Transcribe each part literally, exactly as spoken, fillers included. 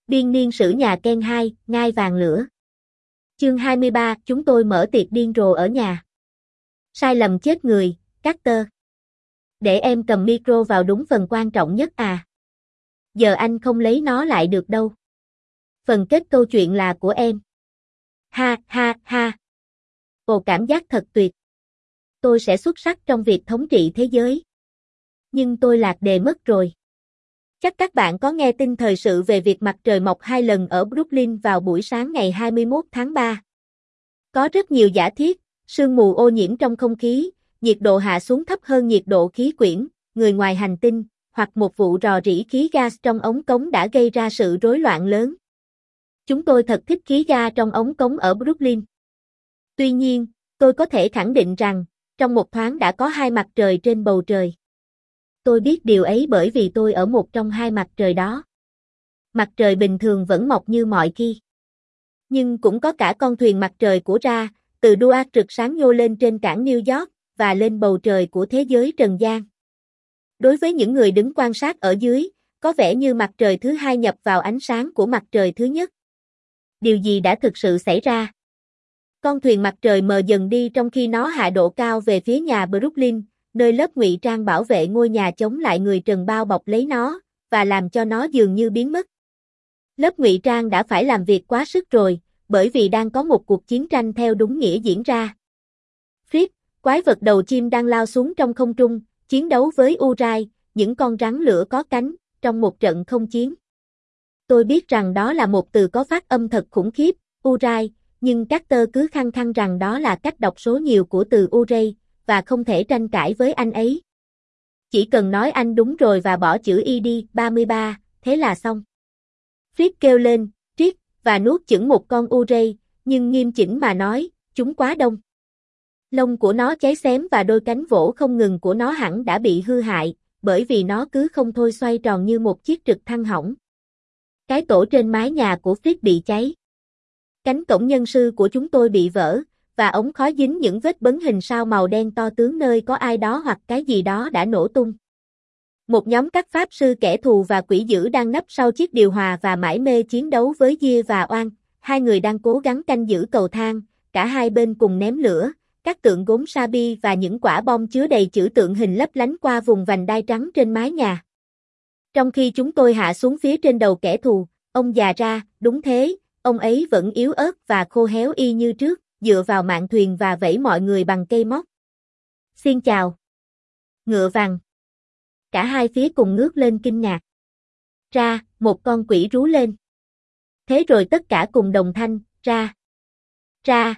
Biên niên sử nhà Ken hai, ngai vàng lửa. Chương hai mươi ba, chúng tôi mở tiệc điên rồ ở nhà. Sai lầm chết người, Carter. Để em cầm micro vào đúng phần quan trọng nhất à. Giờ anh không lấy nó lại được đâu. Phần kết câu chuyện là của em. Ha ha ha. Ồ, cảm giác thật tuyệt. Tôi sẽ xuất sắc trong việc thống trị thế giới. Nhưng tôi lạc đề mất rồi. Chắc các bạn có nghe tin thời sự về việc mặt trời mọc hai lần ở Brooklyn vào buổi sáng ngày hai mươi mốt tháng ba. Có rất nhiều giả thiết, sương mù ô nhiễm trong không khí, nhiệt độ hạ xuống thấp hơn nhiệt độ khí quyển, người ngoài hành tinh, hoặc một vụ rò rỉ khí gas trong ống cống đã gây ra sự rối loạn lớn. Chúng tôi thật thích khí ga trong ống cống ở Brooklyn. Tuy nhiên, tôi có thể khẳng định rằng, trong một thoáng đã có hai mặt trời trên bầu trời. Tôi biết điều ấy bởi vì tôi ở một trong hai mặt trời đó. Mặt trời bình thường vẫn mọc như mọi khi. Nhưng cũng có cả con thuyền mặt trời của Ra, từ Duat rực sáng nhô lên trên cảng New York, và lên bầu trời của thế giới trần gian. Đối với những người đứng quan sát ở dưới, có vẻ như mặt trời thứ hai nhập vào ánh sáng của mặt trời thứ nhất. Điều gì đã thực sự xảy ra? Con thuyền mặt trời mờ dần đi trong khi nó hạ độ cao về phía nhà Brooklyn, nơi lớp ngụy trang bảo vệ ngôi nhà chống lại người trần bao bọc lấy nó, và làm cho nó dường như biến mất. Lớp ngụy trang đã phải làm việc quá sức rồi, bởi vì đang có một cuộc chiến tranh theo đúng nghĩa diễn ra. Fritz, quái vật đầu chim đang lao xuống trong không trung, chiến đấu với Uri, những con rắn lửa có cánh, trong một trận không chiến. Tôi biết rằng đó là một từ có phát âm thật khủng khiếp, Uri, nhưng Carter cứ khăng khăng rằng đó là cách đọc số nhiều của từ Uri, và không thể tranh cãi với anh ấy. Chỉ cần nói anh đúng rồi và bỏ chữ y đi, ba mươi ba, thế là xong. Fritz kêu lên, triết, và nuốt chửng một con Uri, nhưng nghiêm chỉnh mà nói, chúng quá đông. Lông của nó cháy xém và đôi cánh vỗ không ngừng của nó hẳn đã bị hư hại, bởi vì nó cứ không thôi xoay tròn như một chiếc trực thăng hỏng. Cái tổ trên mái nhà của Fritz bị cháy. Cánh cổng nhân sư của chúng tôi bị vỡ, và ống khói dính những vết bấn hình sao màu đen to tướng nơi có ai đó hoặc cái gì đó đã nổ tung. Một nhóm các pháp sư kẻ thù và quỷ dữ đang nấp sau chiếc điều hòa và mải mê chiến đấu với Gia và Oan, hai người đang cố gắng canh giữ cầu thang, cả hai bên cùng ném lửa, các tượng gốm Sabi và những quả bom chứa đầy chữ tượng hình lấp lánh qua vùng vành đai trắng trên mái nhà. Trong khi chúng tôi hạ xuống phía trên đầu kẻ thù, ông già Ra, đúng thế, ông ấy vẫn yếu ớt và khô héo y như trước, dựa vào mạn thuyền và vẫy mọi người bằng cây móc. Xin chào. Ngựa vàng. Cả hai phía cùng ngước lên kinh ngạc. Ra, một con quỷ rú lên. Thế rồi tất cả cùng đồng thanh, ra. Ra.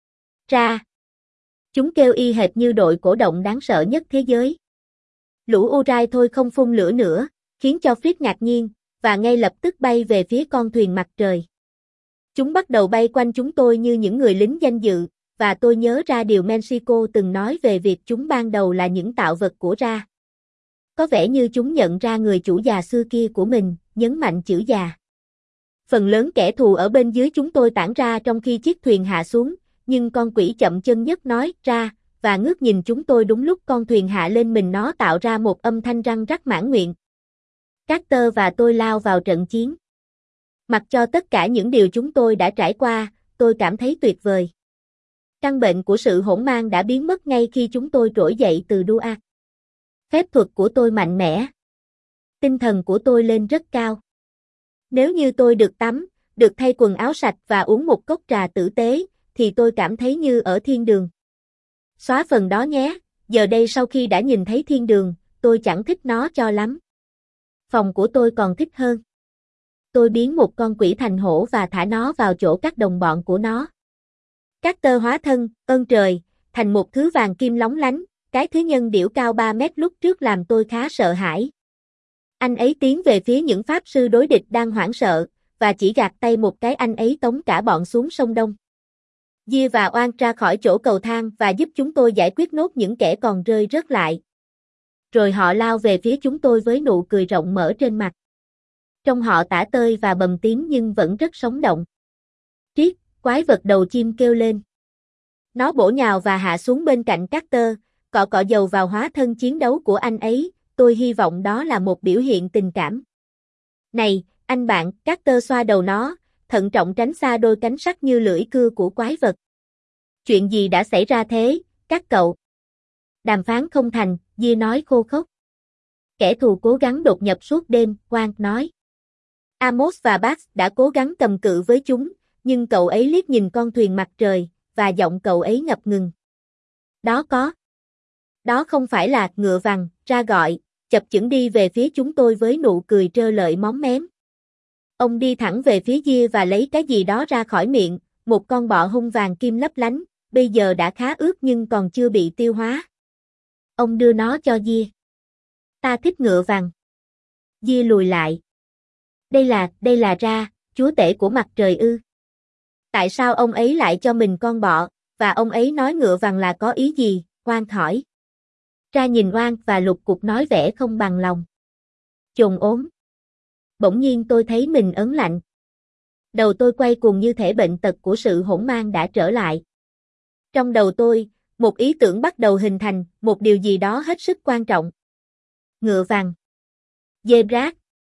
Ra. Chúng kêu y hệt như đội cổ động đáng sợ nhất thế giới. Lũ Uri thôi không phun lửa nữa, khiến cho Fritz ngạc nhiên, và ngay lập tức bay về phía con thuyền mặt trời. Chúng bắt đầu bay quanh chúng tôi như những người lính danh dự, và tôi nhớ ra điều Mexico từng nói về việc chúng ban đầu là những tạo vật của Ra. Có vẻ như chúng nhận ra người chủ già xưa kia của mình, nhấn mạnh chữ già. Phần lớn kẻ thù ở bên dưới chúng tôi tản ra trong khi chiếc thuyền hạ xuống, nhưng con quỷ chậm chân nhất nói ra, và ngước nhìn chúng tôi đúng lúc con thuyền hạ lên mình nó tạo ra một âm thanh răng rắc mãn nguyện. Carter và tôi lao vào trận chiến. Mặc cho tất cả những điều chúng tôi đã trải qua, tôi cảm thấy tuyệt vời. Căn bệnh của sự hỗn mang đã biến mất ngay khi chúng tôi trỗi dậy từ Duat. Phép thuật của tôi mạnh mẽ. Tinh thần của tôi lên rất cao. Nếu như tôi được tắm, được thay quần áo sạch và uống một cốc trà tử tế, thì tôi cảm thấy như ở thiên đường. Xóa phần đó nhé, giờ đây sau khi đã nhìn thấy thiên đường, tôi chẳng thích nó cho lắm. Phòng của tôi còn thích hơn. Tôi biến một con quỷ thành hổ và thả nó vào chỗ các đồng bọn của nó. Carter hóa thân, ơn trời, thành một thứ vàng kim lóng lánh, cái thứ nhân điểu cao ba mét lúc trước làm tôi khá sợ hãi. Anh ấy tiến về phía những pháp sư đối địch đang hoảng sợ, và chỉ gạt tay một cái anh ấy tống cả bọn xuống sông Đông. Gia và Oan ra khỏi chỗ cầu thang và giúp chúng tôi giải quyết nốt những kẻ còn rơi rớt lại. Rồi họ lao về phía chúng tôi với nụ cười rộng mở trên mặt. Trông họ tả tơi và bầm tím nhưng vẫn rất sống động. Triết, quái vật đầu chim kêu lên. Nó bổ nhào và hạ xuống bên cạnh Carter, cọ cọ dầu vào hóa thân chiến đấu của anh ấy, tôi hy vọng đó là một biểu hiện tình cảm. Này, Anh bạn, Carter xoa đầu nó, thận trọng tránh xa đôi cánh sắc như lưỡi cưa của quái vật. Chuyện gì đã xảy ra thế, các cậu? Đàm phán không thành, Gia nói khô khốc. Kẻ thù cố gắng đột nhập suốt đêm, Quang nói. Amos và Bax đã cố gắng cầm cự với chúng, nhưng cậu ấy liếc nhìn con thuyền mặt trời, và giọng cậu ấy ngập ngừng. Đó có. Đó không phải là ngựa vằn, ra gọi, chập chững đi về phía chúng tôi với nụ cười trơ lợi móm mém. Ông đi thẳng về phía Gia và lấy cái gì đó ra khỏi miệng, một con bọ hung vàng kim lấp lánh, bây giờ đã khá ướt nhưng còn chưa bị tiêu hóa. Ông đưa nó cho Gia. Ta thích ngựa vằn. Gia lùi lại. Đây là, đây là ra, chúa tể của mặt trời ư. Tại sao ông ấy lại cho mình con bọ, và ông ấy nói ngựa vằn là có ý gì, Oan hỏi. Ra nhìn Oan và lục cục nói vẻ không bằng lòng. Chồn ốm. Bỗng nhiên tôi thấy mình ớn lạnh. Đầu tôi quay cuồng như thể bệnh tật của sự hỗn mang đã trở lại. Trong đầu tôi, một ý tưởng bắt đầu hình thành, một điều gì đó hết sức quan trọng. Ngựa vằn. Dê rác.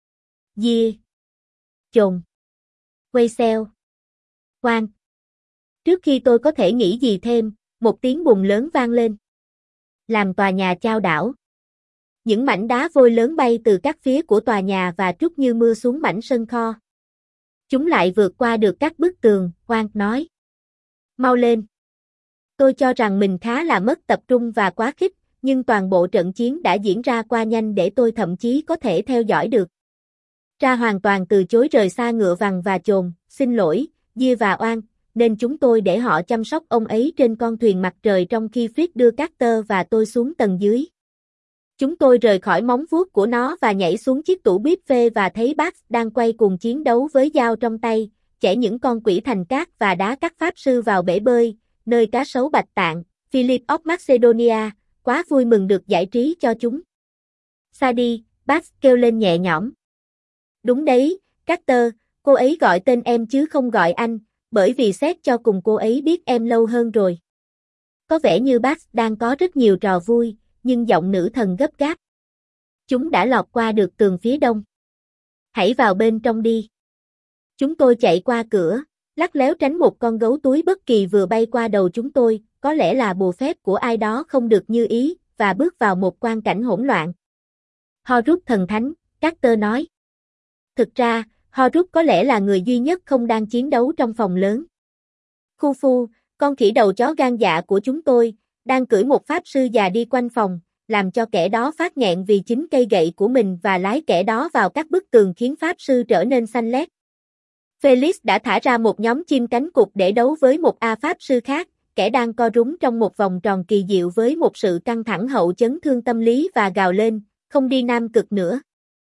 Dê. Chồn. Quay xeo. Oan. Trước khi tôi có thể nghĩ gì thêm, một tiếng bùng lớn vang lên. Làm tòa nhà chao đảo. Những mảnh đá vôi lớn bay từ các phía của tòa nhà và trút như mưa xuống mảnh sân kho. Chúng lại vượt qua được các bức tường, Oan nói. Mau lên. Tôi cho rằng mình khá là mất tập trung và quá khích, nhưng toàn bộ trận chiến đã diễn ra qua nhanh để tôi thậm chí có thể theo dõi được. Ra hoàn toàn từ chối rời xa ngựa vằn và chồn, xin lỗi, Gia và Oan, nên chúng tôi để họ chăm sóc ông ấy trên con thuyền mặt trời trong khi Fritz đưa Carter và tôi xuống tầng dưới. Chúng tôi rời khỏi móng vuốt của nó và nhảy xuống chiếc tủ bếp phê và thấy Bax đang quay cuồng chiến đấu với dao trong tay, chẻ những con quỷ thành cát và đá các pháp sư vào bể bơi, nơi cá sấu bạch tạng, Philip of Macedonia, quá vui mừng được giải trí cho chúng. Xa đi, Bax kêu lên nhẹ nhõm. Đúng đấy, Carter, cô ấy gọi tên em chứ không gọi anh, bởi vì xét cho cùng cô ấy biết em lâu hơn rồi. Có vẻ như Bax đang có rất nhiều trò vui, nhưng giọng nữ thần gấp gáp. Chúng đã lọt qua được tường phía đông. Hãy vào bên trong đi. Chúng tôi chạy qua cửa, lắc léo tránh một con gấu túi bất kỳ vừa bay qua đầu chúng tôi, có lẽ là bùa phép của ai đó không được như ý, và bước vào một quang cảnh hỗn loạn. Horus thần thánh, Carter nói. Thực ra, Horus có lẽ là người duy nhất không đang chiến đấu trong phòng lớn. Khu Phu, con khỉ đầu chó gan dạ của chúng tôi, đang cưỡi một pháp sư già đi quanh phòng, làm cho kẻ đó phát nghẹn vì chính cây gậy của mình và lái kẻ đó vào các bức tường khiến pháp sư trở nên xanh lét. Felix đã thả ra một nhóm chim cánh cụt để đấu với một A pháp sư khác, kẻ đang co rúm trong một vòng tròn kỳ diệu với một sự căng thẳng hậu chấn thương tâm lý và gào lên, không đi Nam Cực nữa.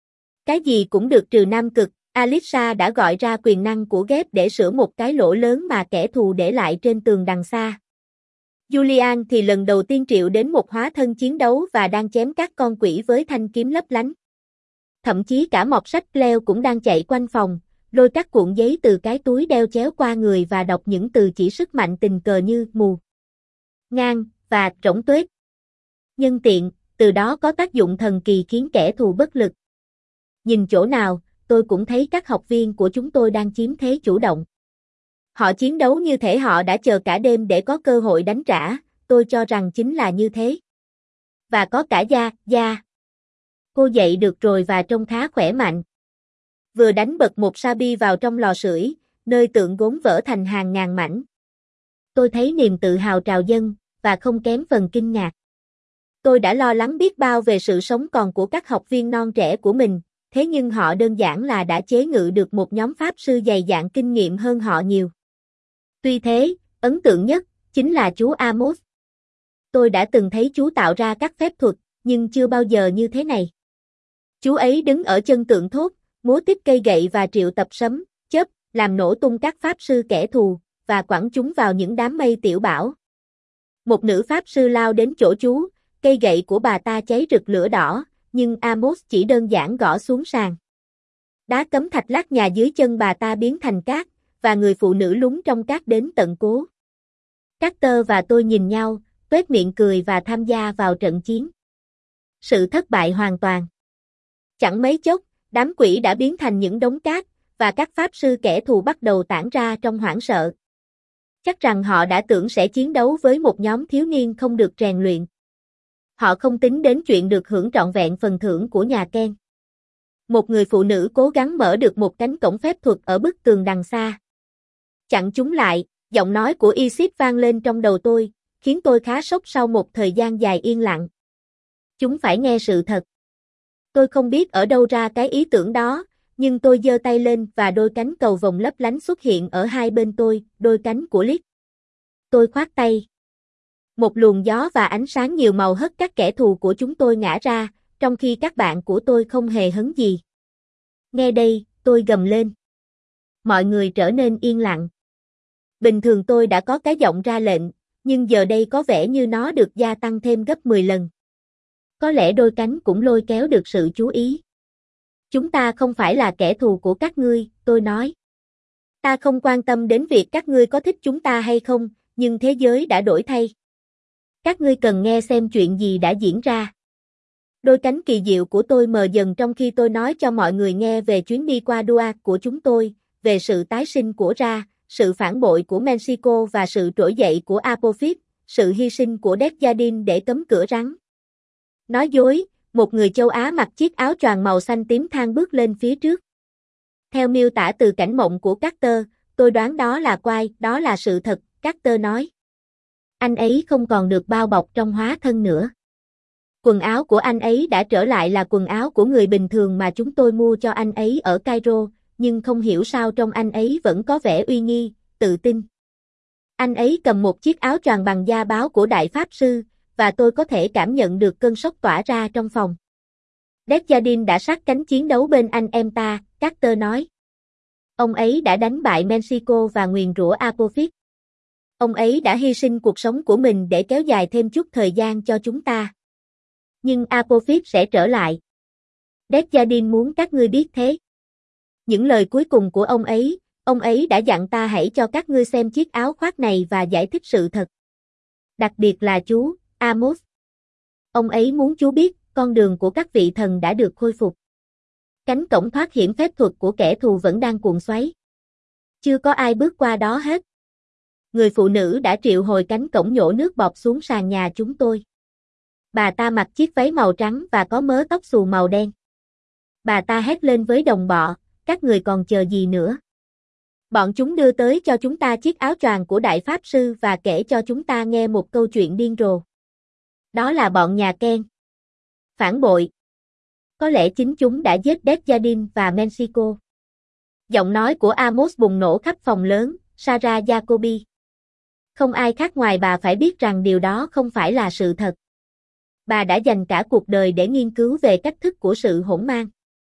Cái gì cũng được trừ Nam Cực, Alissa đã gọi ra quyền năng của ghép để sửa một cái lỗ lớn mà kẻ thù để lại trên tường đằng xa. Julian thì lần đầu tiên triệu đến một hóa thân chiến đấu và đang chém các con quỷ với thanh kiếm lấp lánh. Thậm chí cả mọt sách Cleo cũng đang chạy quanh phòng, lôi các cuộn giấy từ cái túi đeo chéo qua người và đọc những từ chỉ sức mạnh tình cờ như mù, ngang và rỗng tuếch. Nhân tiện, từ đó có tác dụng thần kỳ khiến kẻ thù bất lực. Nhìn chỗ nào, tôi cũng thấy các học viên của chúng tôi đang chiếm thế chủ động. Họ chiến đấu như thể họ đã chờ cả đêm để có cơ hội đánh trả, tôi cho rằng chính là như thế. Và có cả Gia, Gia. Cô dậy được rồi và trông khá khỏe mạnh. Vừa đánh bật một Sabi vào trong lò sưởi, nơi tượng gốm vỡ thành hàng ngàn mảnh. Tôi thấy niềm tự hào trào dâng, và không kém phần kinh ngạc. Tôi đã lo lắng biết bao về sự sống còn của các học viên non trẻ của mình, thế nhưng họ đơn giản là đã chế ngự được một nhóm pháp sư dày dạn kinh nghiệm hơn họ nhiều. Tuy thế, ấn tượng nhất, chính là chú Amos. Tôi đã từng thấy chú tạo ra các phép thuật, nhưng chưa bao giờ như thế này. Chú ấy đứng ở chân tượng thốt, múa tiếp cây gậy và triệu tập sấm, chớp, làm nổ tung các pháp sư kẻ thù, và quẳng chúng vào những đám mây tiểu bão. Một nữ pháp sư lao đến chỗ chú, cây gậy của bà ta cháy rực lửa đỏ, nhưng Amos chỉ đơn giản gõ xuống sàn. Đá cấm thạch lát nhà dưới chân bà ta biến thành cát, và người phụ nữ lún trong cát đến tận cố. Carter và tôi nhìn nhau, tuét miệng cười và tham gia vào trận chiến. Sự thất bại hoàn toàn. Chẳng mấy chốc, đám quỷ đã biến thành những đống cát, và các pháp sư kẻ thù bắt đầu tản ra trong hoảng sợ. Chắc rằng họ đã tưởng sẽ chiến đấu với một nhóm thiếu niên không được rèn luyện. Họ không tính đến chuyện được hưởng trọn vẹn phần thưởng của nhà Ken. Một người phụ nữ cố gắng mở được một cánh cổng phép thuật ở bức tường đằng xa. Chặn chúng lại, giọng nói của Isis vang lên trong đầu tôi, khiến tôi khá sốc sau một thời gian dài yên lặng. Chúng phải nghe sự thật. Tôi không biết ở đâu ra cái ý tưởng đó, nhưng tôi giơ tay lên và đôi cánh cầu vồng lấp lánh xuất hiện ở hai bên tôi, đôi cánh của Liz. Tôi khoát tay. Một luồng gió và ánh sáng nhiều màu hất các kẻ thù của chúng tôi ngã ra, trong khi các bạn của tôi không hề hấn gì. Nghe đây, tôi gầm lên. Mọi người trở nên yên lặng. Bình thường tôi đã có cái giọng ra lệnh, nhưng giờ đây có vẻ như nó được gia tăng thêm gấp mười lần. Có lẽ đôi cánh cũng lôi kéo được sự chú ý. Chúng ta không phải là kẻ thù của các ngươi, tôi nói. Ta không quan tâm đến việc các ngươi có thích chúng ta hay không, nhưng thế giới đã đổi thay. Các ngươi cần nghe xem chuyện gì đã diễn ra. Đôi cánh kỳ diệu của tôi mờ dần trong khi tôi nói cho mọi người nghe về chuyến đi qua Dua của chúng tôi, về sự tái sinh của Ra, sự phản bội của Mexico và sự trỗi dậy của Apophis, sự hy sinh của Desjardins để cấm cửa rắn. Nói dối, một người châu Á mặc chiếc áo choàng màu xanh tím thang bước lên phía trước. Theo miêu tả từ cảnh mộng của Carter, tôi đoán đó là Quai, đó là sự thật, Carter nói. Anh ấy không còn được bao bọc trong hóa thân nữa. Quần áo của anh ấy đã trở lại là quần áo của người bình thường mà chúng tôi mua cho anh ấy ở Cairo, nhưng không hiểu sao trong anh ấy vẫn có vẻ uy nghi, tự tin. Anh ấy cầm một chiếc áo choàng bằng da báo của Đại Pháp Sư, và tôi có thể cảm nhận được cơn sốc tỏa ra trong phòng. Desjardins đã sát cánh chiến đấu bên anh em ta, Carter nói. Ông ấy đã đánh bại Mexico và nguyền rủa Apophis. Ông ấy đã hy sinh cuộc sống của mình để kéo dài thêm chút thời gian cho chúng ta. Nhưng Apophis sẽ trở lại. Desjardins muốn các ngươi biết thế. Những lời cuối cùng của ông ấy, ông ấy đã dặn ta hãy cho các ngươi xem chiếc áo khoác này và giải thích sự thật. Đặc biệt là chú, Amos. Ông ấy muốn chú biết, con đường của các vị thần đã được khôi phục. Cánh cổng thoát hiểm phép thuật của kẻ thù vẫn đang cuộn xoáy. Chưa có ai bước qua đó hết. Người phụ nữ đã triệu hồi cánh cổng nhổ nước bọt xuống sàn nhà chúng tôi. Bà ta mặc chiếc váy màu trắng và có mớ tóc xù màu đen. Bà ta hét lên với đồng bọ, các người còn chờ gì nữa? Bọn chúng đưa tới cho chúng ta chiếc áo choàng của Đại Pháp Sư và kể cho chúng ta nghe một câu chuyện điên rồ. Đó là bọn nhà Ken. Phản bội. Có lẽ chính chúng đã giết Desjardins và Mexico. Giọng nói của Amos bùng nổ khắp phòng lớn, Sarah Jacobi. Không ai khác ngoài bà phải biết rằng điều đó không phải là sự thật. Bà đã dành cả cuộc đời để nghiên cứu về cách thức của sự hỗn mang.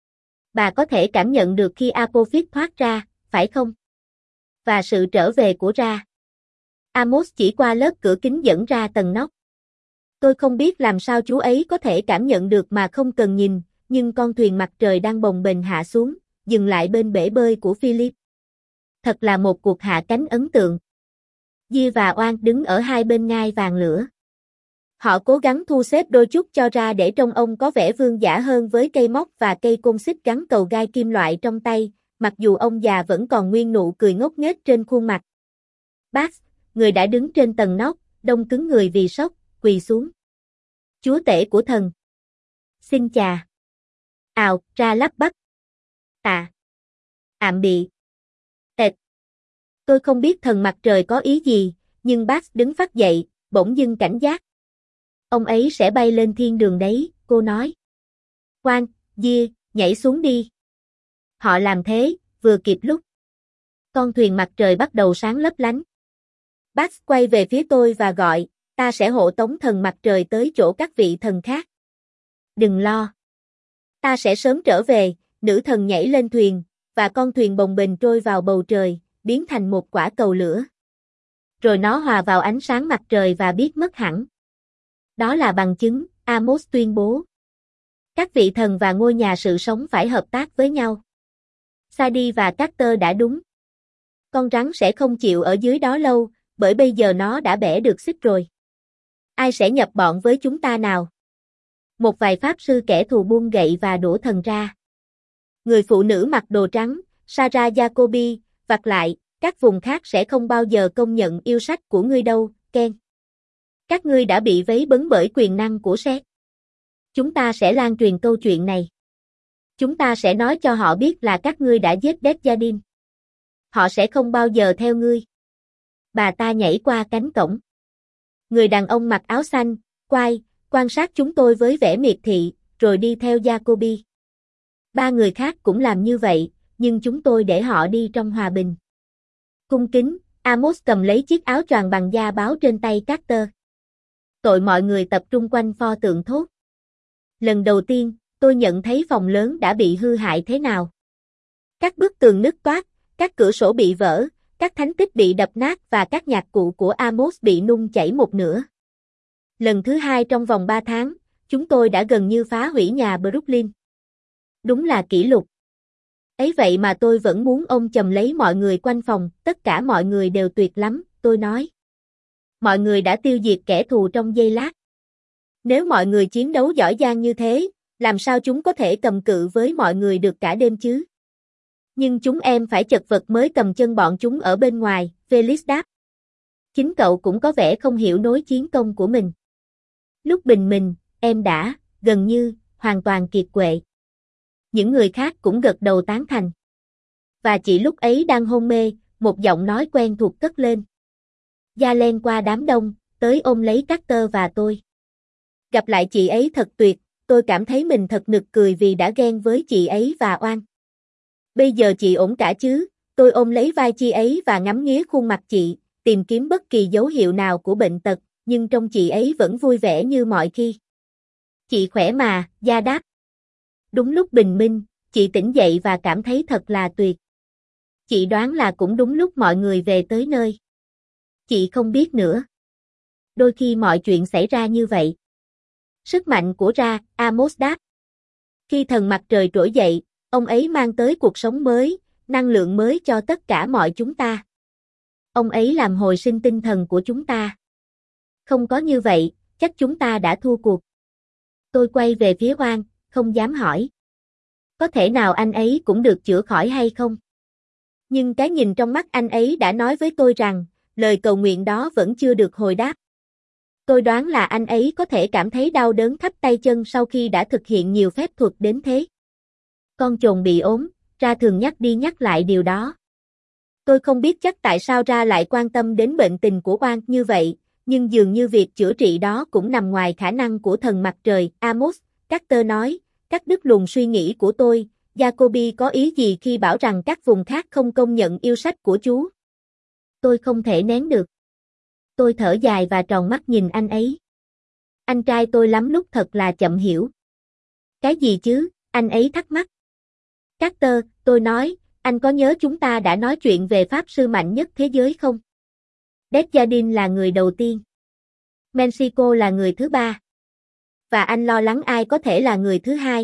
Bà có thể cảm nhận được khi Apophis thoát ra, phải không? Và sự trở về của Ra. Amos chỉ qua lớp cửa kính dẫn ra tầng nóc. Tôi không biết làm sao chú ấy có thể cảm nhận được mà không cần nhìn, nhưng con thuyền mặt trời đang bồng bềnh hạ xuống, dừng lại bên bể bơi của Philip. Thật là một cuộc hạ cánh ấn tượng. Dia và Oan đứng ở hai bên ngai vàng lửa. Họ cố gắng thu xếp đôi chút cho Ra để trông ông có vẻ vương giả hơn với cây móc và cây côn xích gắn cầu gai kim loại trong tay, mặc dù ông già vẫn còn nguyên nụ cười ngốc nghếch trên khuôn mặt. Bax, người đã đứng trên tầng nóc, đông cứng người vì sốc, quỳ xuống. Chúa tể của thần. Xin chà. Ào, Ra lắp bắp. À. Ạm bị. Tệt. Tôi không biết thần mặt trời có ý gì, nhưng Bax đứng phắt dậy, bỗng dưng cảnh giác. Ông ấy sẽ bay lên thiên đường đấy, cô nói. Khoan, Dia, nhảy xuống đi. Họ làm thế, vừa kịp lúc. Con thuyền mặt trời bắt đầu sáng lấp lánh. Bax quay về phía tôi và gọi, ta sẽ hộ tống thần mặt trời tới chỗ các vị thần khác. Đừng lo. Ta sẽ sớm trở về, nữ thần nhảy lên thuyền, và con thuyền bồng bềnh trôi vào bầu trời, biến thành một quả cầu lửa. Rồi nó hòa vào ánh sáng mặt trời và biến mất hẳn. Đó là bằng chứng, Amos tuyên bố. Các vị thần và ngôi nhà sự sống phải hợp tác với nhau. Sadie và Carter đã đúng. Con rắn sẽ không chịu ở dưới đó lâu, bởi bây giờ nó đã bẻ được xích rồi. Ai sẽ nhập bọn với chúng ta nào? Một vài pháp sư kẻ thù buông gậy và đổ thần ra. Người phụ nữ mặc đồ trắng, Sarah Jacobi, vặt lại, các vùng khác sẽ không bao giờ công nhận yêu sách của ngươi đâu, Ken. Các ngươi đã bị vấy bấn bởi quyền năng của sét. Chúng ta sẽ lan truyền câu chuyện này. Chúng ta sẽ nói cho họ biết là các ngươi đã giết Desjardins. Họ sẽ không bao giờ theo ngươi. Bà ta nhảy qua cánh cổng. Người đàn ông mặc áo xanh, quay, quan sát chúng tôi với vẻ miệt thị, rồi đi theo Jacobi. Ba người khác cũng làm như vậy, nhưng chúng tôi để họ đi trong hòa bình. Cung kính, Amos cầm lấy chiếc áo choàng bằng da báo trên tay Carter. Tội mọi người tập trung quanh pho tượng thốt. Lần đầu tiên, tôi nhận thấy phòng lớn đã bị hư hại thế nào. Các bức tường nứt toác, các cửa sổ bị vỡ, các thánh tích bị đập nát và các nhạc cụ của Amos bị nung chảy một nửa. Lần thứ hai trong vòng ba tháng, chúng tôi đã gần như phá hủy nhà Brooklyn. Đúng là kỷ lục. Ấy vậy mà tôi vẫn muốn ông chầm lấy mọi người quanh phòng, tất cả mọi người đều tuyệt lắm, tôi nói. Mọi người đã tiêu diệt kẻ thù trong giây lát. Nếu mọi người chiến đấu giỏi giang như thế, làm sao chúng có thể cầm cự với mọi người được cả đêm chứ? Nhưng chúng em phải chật vật mới cầm chân bọn chúng ở bên ngoài, Felix đáp. Chính cậu cũng có vẻ không hiểu nối chiến công của mình. Lúc bình minh, em đã, gần như, hoàn toàn kiệt quệ. Những người khác cũng gật đầu tán thành. Và chỉ lúc ấy đang hôn mê, một giọng nói quen thuộc cất lên. Da len qua đám đông, tới ôm lấy Carter và tôi. Gặp lại chị ấy thật tuyệt, tôi cảm thấy mình thật nực cười vì đã ghen với chị ấy và oan. Bây giờ chị ổn cả chứ, tôi ôm lấy vai chị ấy và ngắm nghía khuôn mặt chị, tìm kiếm bất kỳ dấu hiệu nào của bệnh tật, nhưng trông chị ấy vẫn vui vẻ như mọi khi. Chị khỏe mà, Da đáp. Đúng lúc bình minh, chị tỉnh dậy và cảm thấy thật là tuyệt. Chị đoán là cũng đúng lúc mọi người về tới nơi. Chị không biết nữa. Đôi khi mọi chuyện xảy ra như vậy. Sức mạnh của Ra, Amos đáp. Khi thần mặt trời trỗi dậy, ông ấy mang tới cuộc sống mới, năng lượng mới cho tất cả mọi chúng ta. Ông ấy làm hồi sinh tinh thần của chúng ta. Không có như vậy, chắc chúng ta đã thua cuộc. Tôi quay về phía Oan, không dám hỏi. Có thể nào anh ấy cũng được chữa khỏi hay không? Nhưng cái nhìn trong mắt anh ấy đã nói với tôi rằng, lời cầu nguyện đó vẫn chưa được hồi đáp. Tôi đoán là anh ấy có thể cảm thấy đau đớn khắp tay chân sau khi đã thực hiện nhiều phép thuật đến thế. Con chồn bị ốm, Ra thường nhắc đi nhắc lại điều đó. Tôi không biết chắc tại sao Ra lại quan tâm đến bệnh tình của Oan như vậy, nhưng dường như việc chữa trị đó cũng nằm ngoài khả năng của thần mặt trời, Amos, Carter nói, cắt đứt luồng suy nghĩ của tôi, Jacobi có ý gì khi bảo rằng các vùng khác không công nhận yêu sách của chú? Tôi không thể nén được. Tôi thở dài và tròn mắt nhìn anh ấy. Anh trai tôi lắm lúc thật là chậm hiểu. Cái gì chứ, anh ấy thắc mắc. Carter, tôi nói, anh có nhớ chúng ta đã nói chuyện về pháp sư mạnh nhất thế giới không? Desjardins là người đầu tiên. Mexico là người thứ ba. Và anh lo lắng ai có thể là người thứ hai.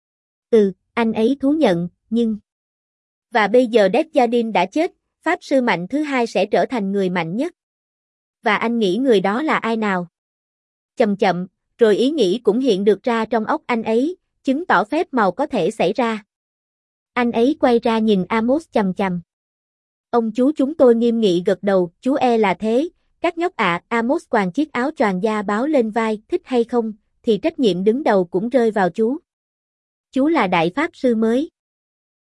Ừ, anh ấy thú nhận, nhưng... Và bây giờ Desjardins đã chết, pháp sư mạnh thứ hai sẽ trở thành người mạnh nhất. Và anh nghĩ người đó là ai nào? Chậm chậm, rồi ý nghĩ cũng hiện được ra trong óc anh ấy, chứng tỏ phép màu có thể xảy ra. Anh ấy quay ra nhìn Amos chằm chằm. Ông chú chúng tôi nghiêm nghị gật đầu, chú e là thế, các nhóc ạ, à, Amos quàng chiếc áo choàng da báo lên vai, thích hay không, thì trách nhiệm đứng đầu cũng rơi vào chú. Chú là đại pháp sư mới.